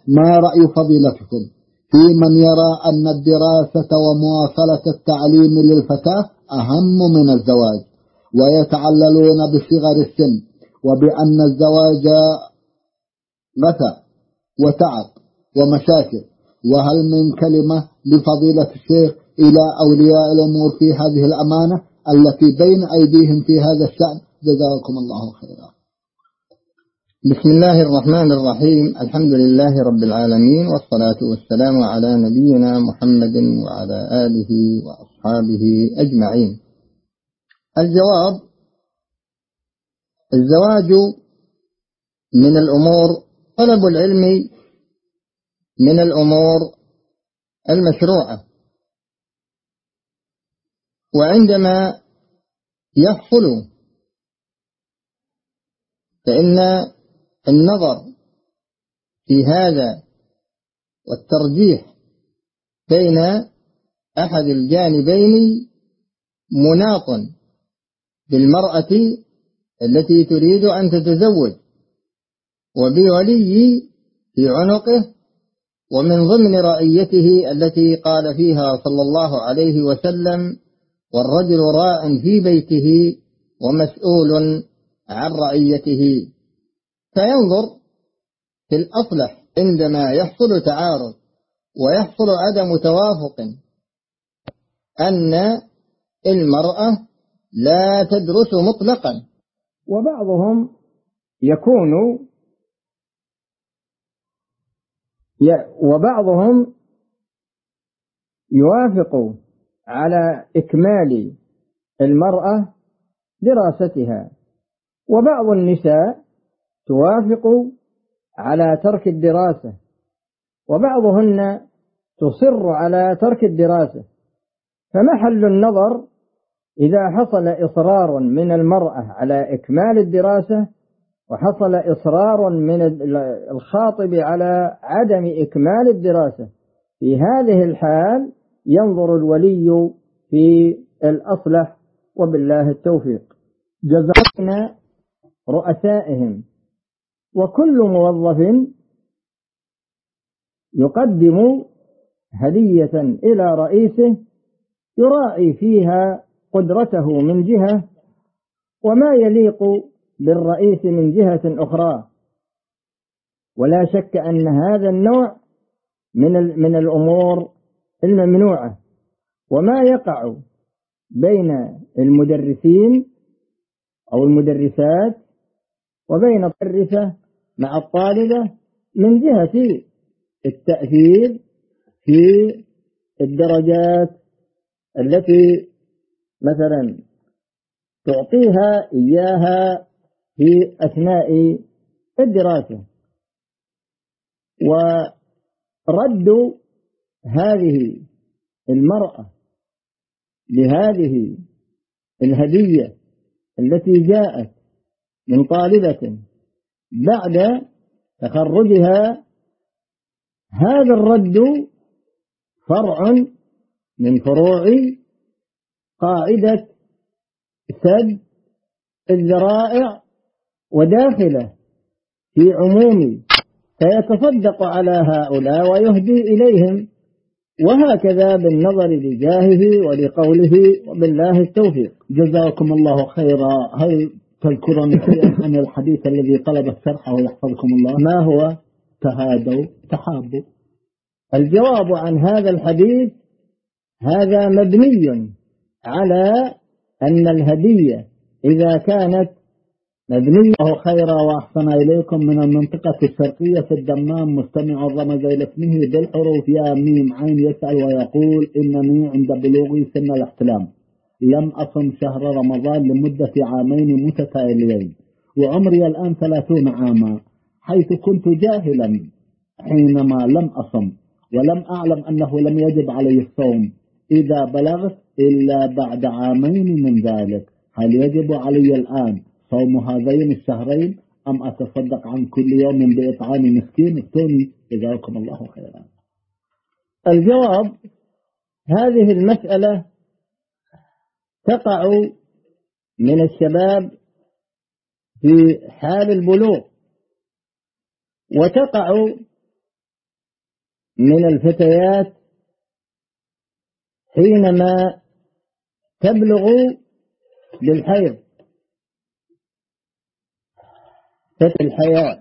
ما رأي فضيلتكم في من يرى أن الدراسة ومواصلة التعليم للفتاة أهم من الزواج، ويتعللون بصغر السن وبأن الزواج غثى وتعب ومشاكل؟ وهل من كلمة لفضيلة الشيخ إلى أولياء الأمور في هذه الأمانة التي بين أيديهم في هذا الشأن؟ جزاكم الله خيرا. بسم الله الرحمن الرحيم. الحمد لله رب العالمين، والصلاة والسلام على نبينا محمد وعلى آله وأصحابه أجمعين. الجواب: الزواج من الأمور، طلب العلم من الأمور المشروعة، وعندما يحصل فإن النظر في هذا والترجيح بين أحد الجانبين مناط بالمرأة التي تريد أن تتزوج وبولي في عنقه، ومن ضمن رعيته التي قال فيها صلى الله عليه وسلم: والرجل راع في بيته ومسؤول عن رعيته. فينظر في الأصلح عندما يحصل تعارض ويحصل عدم توافق أن المرأة لا تدرس مطلقا، وبعضهم يوافق على إكمال المرأة دراستها، وبعض النساء توافق على ترك الدراسة، وبعضهن تصر على ترك الدراسة. فمحل النظر إذا حصل إصرار من المرأة على إكمال الدراسة وحصل إصرار من الخاطب على عدم إكمال الدراسة، في هذه الحال ينظر الولي في الأصلح، وبالله التوفيق. جزانا رؤسائهم، وكل موظف يقدم هدية إلى رئيسه يراعي فيها قدرته من جهة وما يليق بالرئيس من جهة أخرى، ولا شك أن هذا النوع من الأمور الممنوعة. وما يقع بين المدرسين أو المدرسات وبين المدرسة مع الطالبة من جهة التأثير في الدرجات التي مثلا تعطيها إياها في أثناء الدراسة، ورد هذه المرأة لهذه الهدية التي جاءت من طالبة بعد تخرجها، هذا الرد فرع من فروع قاعدة سد الذرائع وداخله في عموم، فيتصدق على هؤلاء ويهدي إليهم، وهكذا بالنظر لجاهه ولقوله، وبالله التوفيق. جزاكم الله خيرا. هل تذكرون شيئا عن الحديث الذي طلب الشرح ويحفظكم الله؟ ما هو؟ تهادوا تحابوا. الجواب عن هذا الحديث هذا مبني على أن الهدية إذا كانت مبنية. الله خيرا وأحسن إليكم. من المنطقة الشرقية في الدمام مستمع رمز إلى اسمه بالحروف يا ميم عين يسأل ويقول: إنني عند بلوغي سن الاحتلام لم أصم شهر رمضان لمدة عامين متتاليين، وعمري الآن 30 عاما، حيث كنت جاهلا حينما لم أصم، ولم أعلم أنه لم يجب علي الصوم إذا بلغت إلا بعد عامين من ذلك. هل يجب علي الآن صوم هذين الشهرين أم أتصدق عن كل يوم بإطعام مسكين؟ افتوني جزاكم الله خيرا. الجواب: هذه المسألة تقع من الشباب في حال البلوغ، وتقع من الفتيات حينما تبلغ للحيض فتى الحياة،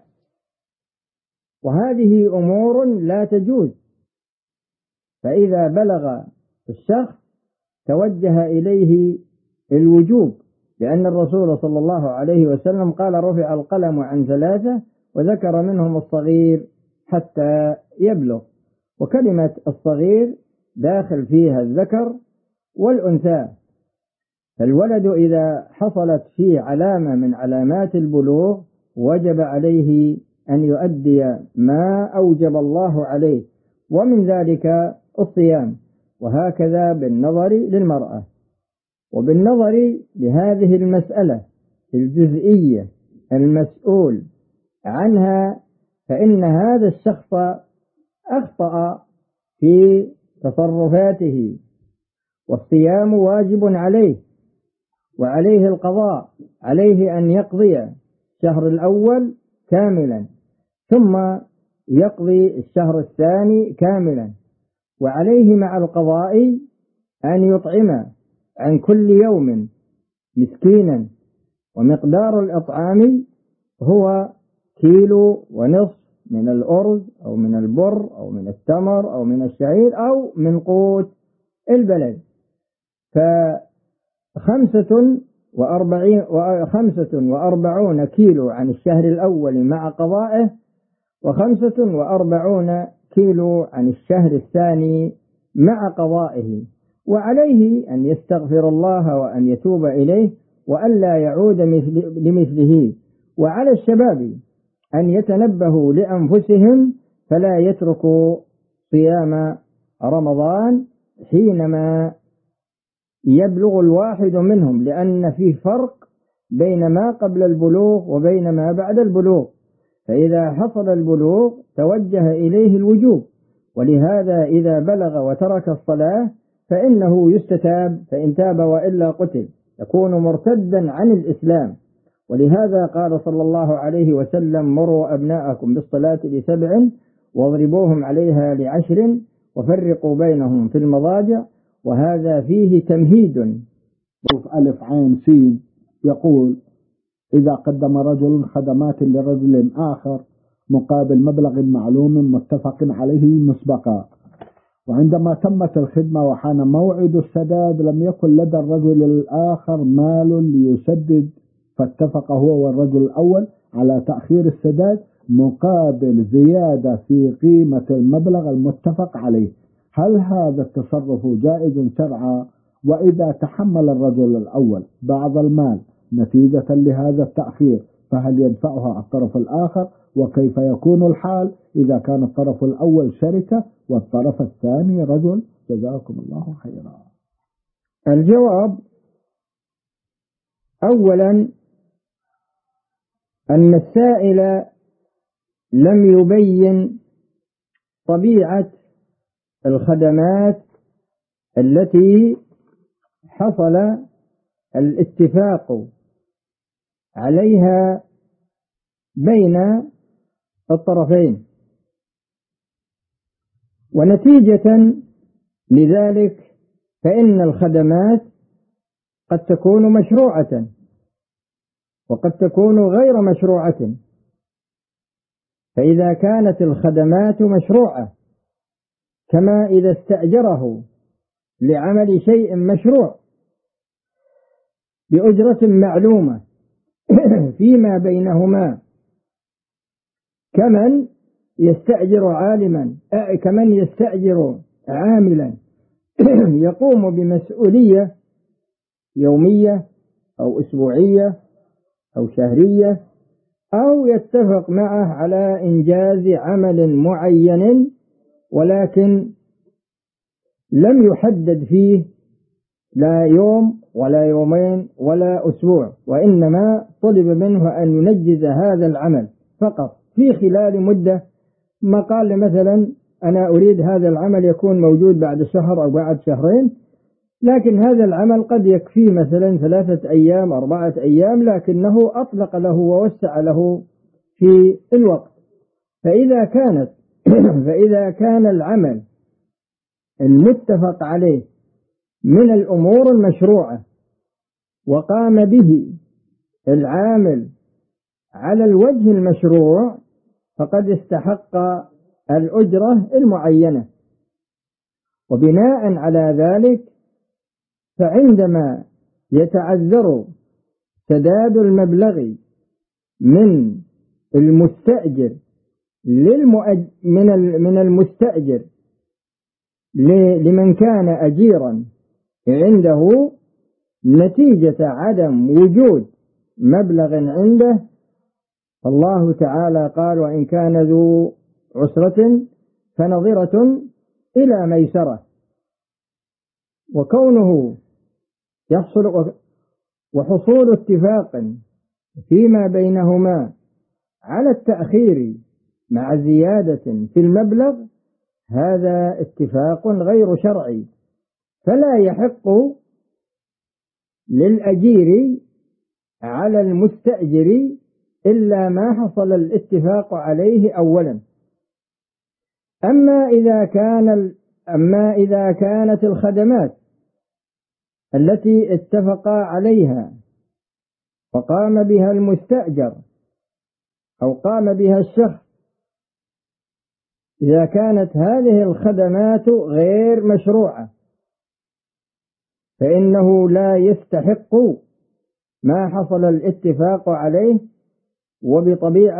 وهذه أمور لا تجوز. فإذا بلغ الشخص توجه إليه الوجوب، لأن الرسول صلى الله عليه وسلم قال رفع القلم عن 3 وذكر منهم الصغير حتى يبلغ، وكلمة الصغير داخل فيها الذكر والأنثى. فالولد إذا حصلت فيه علامة من علامات البلوغ وجب عليه أن يؤدي ما أوجب الله عليه، ومن ذلك الصيام، وهكذا بالنظر للمرأة. وبالنظر لهذه المسألة الجزئية المسؤول عنها، فإن هذا الشخص أخطأ في تصرفاته، والصيام واجب عليه وعليه القضاء، عليه أن يقضي الشهر الأول كاملا ثم يقضي الشهر الثاني كاملا، وعليه مع القضاء أن يطعم عن كل يوم مسكينا، ومقدار الإطعام هو 1.5 كيلو من الأرز أو من البر أو من التمر أو من الشعير أو من قوت البلد. ف45 كيلو عن الشهر الأول مع قضائه، و45 كيلو عن الشهر الثاني مع قضائه. وعليه أن يستغفر الله وأن يتوب إليه وألا يعود لمثله. وعلى الشباب أن يتنبهوا لأنفسهم فلا يتركوا صيام رمضان حينما يبلغ الواحد منهم، لأن فيه فرق بين ما قبل البلوغ وبين ما بعد البلوغ. فإذا حصل البلوغ توجه إليه الوجوب، ولهذا إذا بلغ وترك الصلاة فإنه يستتاب، فإن تاب وإلا قتل، يكون مرتدا عن الإسلام. ولهذا قال صلى الله عليه وسلم: مروا أبناءكم بالصلاة ل7 واضربوهم عليها ل10 وفرقوا بينهم في المضاجع. وهذا فيه تمهيد. ألف عين سين يقول: إذا قدم رجل خدمات لرجل آخر مقابل مبلغ معلوم متفق عليه مسبقا، وعندما تمت الخدمة وحان موعد السداد لم يكن لدى الرجل الآخر مال ليسدد، فاتفق هو والرجل الأول على تأخير السداد مقابل زيادة في قيمة المبلغ المتفق عليه. هل هذا التصرف جائز شرعا؟ وإذا تحمل الرجل الأول بعض المال نتيجة لهذا التأخير فهل يدفعها الطرف الآخر؟ وكيف يكون الحال إذا كان الطرف الأول شركة والطرف الثاني رجل؟ جزاكم الله خيرا. الجواب: أولا أن السائل لم يبين طبيعة الخدمات التي حصل الاتفاق عليها بين الطرفين، ونتيجة لذلك فإن الخدمات قد تكون مشروعة وقد تكون غير مشروعة. فإذا كانت الخدمات مشروعة، كما إذا استأجره لعمل شيء مشروع بأجرة معلومة فيما بينهما، كمن يستأجر عاملا يقوم بمسؤولية يومية أو أسبوعية أو شهرية، أو يتفق معه على إنجاز عمل معين ولكن لم يحدد فيه لا يوم ولا يومين ولا أسبوع، وإنما طلب منه أن ينجز هذا العمل فقط في خلال مدة. ما قال مثلا أنا أريد هذا العمل يكون موجود بعد شهر أو بعد شهرين، لكن هذا العمل قد يكفي مثلا 3 أيام 4 أيام، لكنه أطلق له ووسع له في الوقت. فإذا كانت فإذا كان العمل المتفق عليه من الأمور المشروعة وقام به العامل على الوجه المشروع فقد استحق الأجرة المعينة. وبناء على ذلك فعندما يتعذر سداد المبلغ من المستأجر من المستأجر لمن كان أجيرا عنده نتيجة عدم وجود مبلغ عنده، الله تعالى قال: وإن كان ذو عسرة فنظرة إلى ميسرة. وكونه يحصل وحصول اتفاق فيما بينهما على التأخير مع زيادة في المبلغ، هذا اتفاق غير شرعي، فلا يحق للأجير على المستأجر إلا ما حصل الاتفاق عليه أولا. أما إذا كانت الخدمات التي اتفقا عليها فقام بها المستأجر أو قام بها الشخص، إذا كانت هذه الخدمات غير مشروعة فإنه لا يستحق ما حصل الاتفاق عليه، وبطبيعة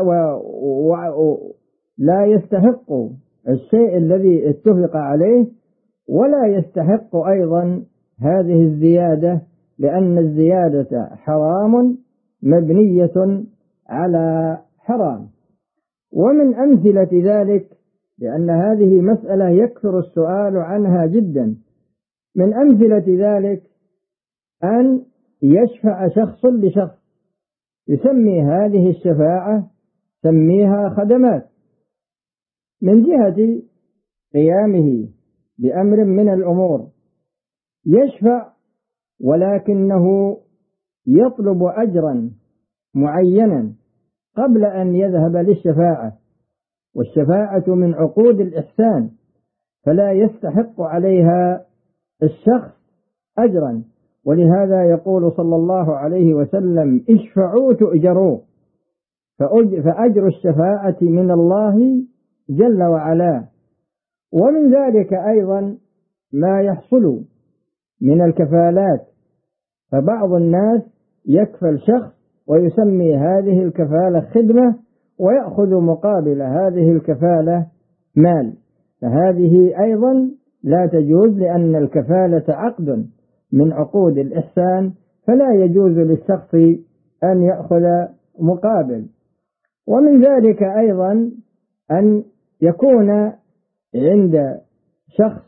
لا يستحق الشيء الذي اتفق عليه، ولا يستحق أيضا هذه الزيادة، لأن الزيادة حرام مبنية على حرام. ومن أمثلة ذلك، لأن هذه مسألة يكثر السؤال عنها جدا، من أمثلة ذلك أن يشفع شخص لشخص، يسمي هذه الشفاعة سميها خدمات من جهة قيامه بأمر من الأمور، يشفع ولكنه يطلب أجرا معينا قبل أن يذهب للشفاعة، والشفاعة من عقود الإحسان، فلا يستحق عليها الشخص أجرا. ولهذا يقول صلى الله عليه وسلم: اشفعوا تؤجروا، فأجر الشفاعة من الله جل وعلا. ومن ذلك أيضا ما يحصل من الكفالات، فبعض الناس يكفل شخص ويسمي هذه الكفالة خدمة ويأخذ مقابل هذه الكفالة مال، فهذه أيضا لا تجوز، لأن الكفالة عقد من عقود الإحسان، فلا يجوز للشخص أن يأخذ مقابل. ومن ذلك أيضا أن يكون عند شخص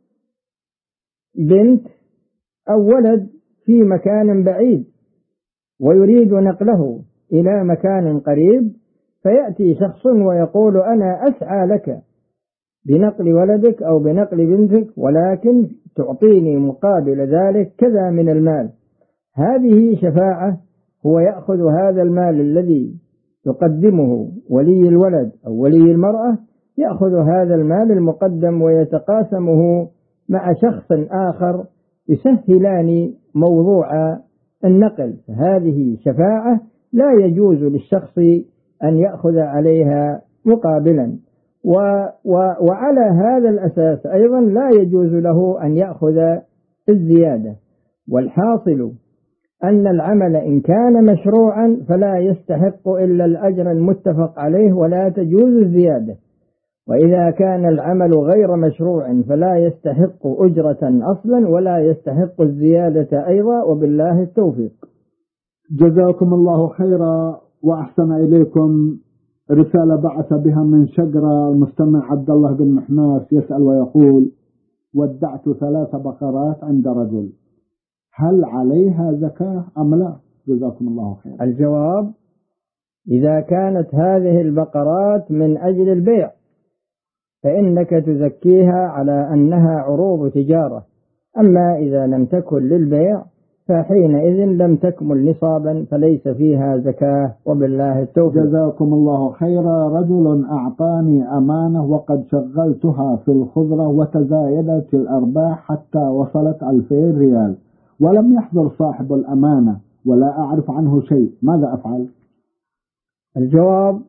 بنت أو ولد في مكان بعيد ويريد نقله إلى مكان قريب، فيأتي شخص ويقول: أنا أسعى لك بنقل ولدك أو بنقل بنتك، ولكن تعطيني مقابل ذلك كذا من المال. هذه شفاعة، هو يأخذ هذا المال الذي يقدمه ولي الولد أو ولي المرأة، يأخذ هذا المال المقدم ويتقاسمه مع شخص آخر يسهلان موضوع النقل. هذه شفاعة لا يجوز للشخص أن يأخذ عليها مقابلا، وعلى هذا الأساس أيضا لا يجوز له أن يأخذ الزيادة. والحاصل أن العمل إن كان مشروعا فلا يستحق إلا الأجر المتفق عليه ولا تجوز الزيادة، وإذا كان العمل غير مشروع فلا يستحق أجرة أصلا ولا يستحق الزيادة أيضا، وبالله التوفيق. جزاكم الله خيرا وأحسن إليكم. رسالة بعث بها من شجرة المستمع عبد الله بن محناس يسأل ويقول: ودعت 3 بقرات عند رجل، هل عليها زكاة أم لا؟ جزاكم الله خيرا. الجواب: إذا كانت هذه البقرات من أجل البيع فإنك تزكيها على أنها عروض تجارة، أما إذا لم تكن للبيع فحينئذ لم تكمل نصابا فليس فيها زكاة، وبالله التوفيق. جزاكم الله خيرا. رجل أعطاني أمانة وقد شغلتها في الخضرة وتزايدت الأرباح حتى وصلت 2000 ريال ولم يحضر صاحب الأمانة ولا أعرف عنه شيء، ماذا أفعل؟ الجواب: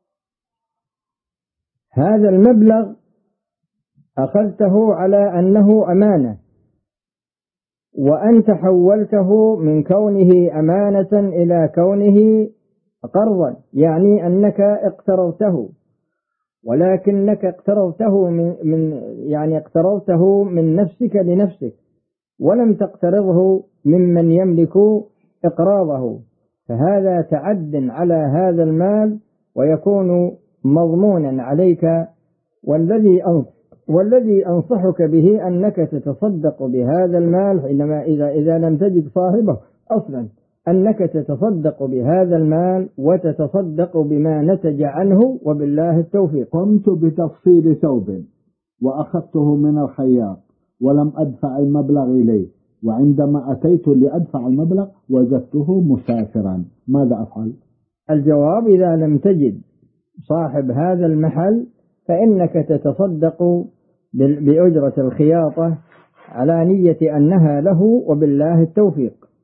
هذا المبلغ أخذته على أنه أمانة، وأنت حولته من كونه أمانة إلى كونه قرضا، يعني أنك اقترضته، ولكنك اقترضته من نفسك لنفسك، ولم تقترضه ممن يملك إقراضه، فهذا تعد على هذا المال ويكون مضمونا عليك. والذي أنصحك به أنك تتصدق بهذا المال حينما إذا لم تجد صاحبه أصلا، أنك تتصدق بهذا المال وتتصدق بما نتج عنه، وبالله التوفيق. قمت بتفصيل ثوب وأخذته من الخياط ولم أدفع المبلغ إليه، وعندما أتيت لأدفع المبلغ وجدته مسافرا، ماذا أفعل؟ الجواب: إذا لم تجد صاحب هذا المحل فإنك تتصدق بأجرة الخياطة على نية أنها له، وبالله التوفيق.